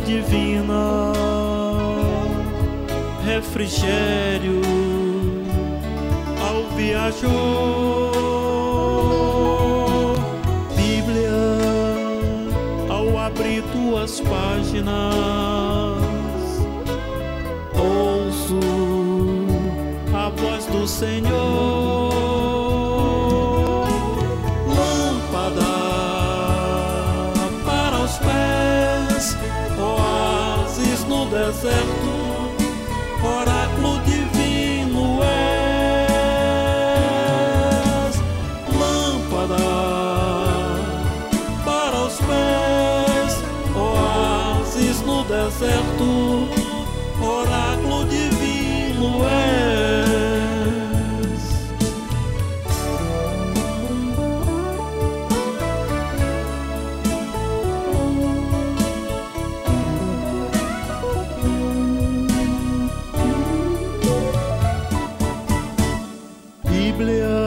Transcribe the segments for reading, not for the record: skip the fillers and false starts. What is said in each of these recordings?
divina, refrigério ao viajor. Bíblia, ao abrir tuas páginas, ouço a voz do Senhor. Lâmpada para os pés, oásis no deserto, oráculo divino és. Lâmpada para os pés, oásis no deserto, oráculo divino és. Bíblia,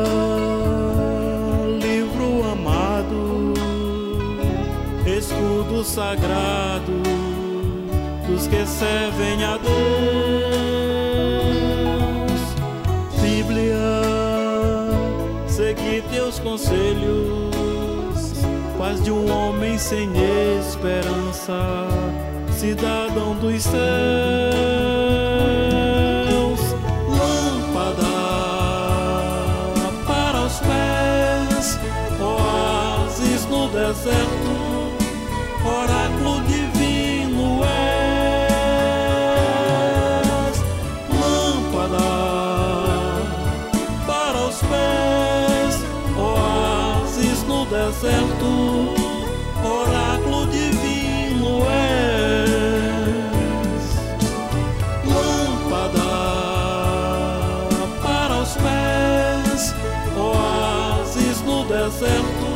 livro amado, escudo sagrado dos que servem a Deus. Bíblia, segui teus conselhos, paz de um homem sem esperança, cidadão dos céus. Lâmpada para os pés, oásis no deserto, oráculo divino és. Lâmpada para os pés, oásis no deserto, oráculo divino és. Lâmpada para os pés, oásis no deserto,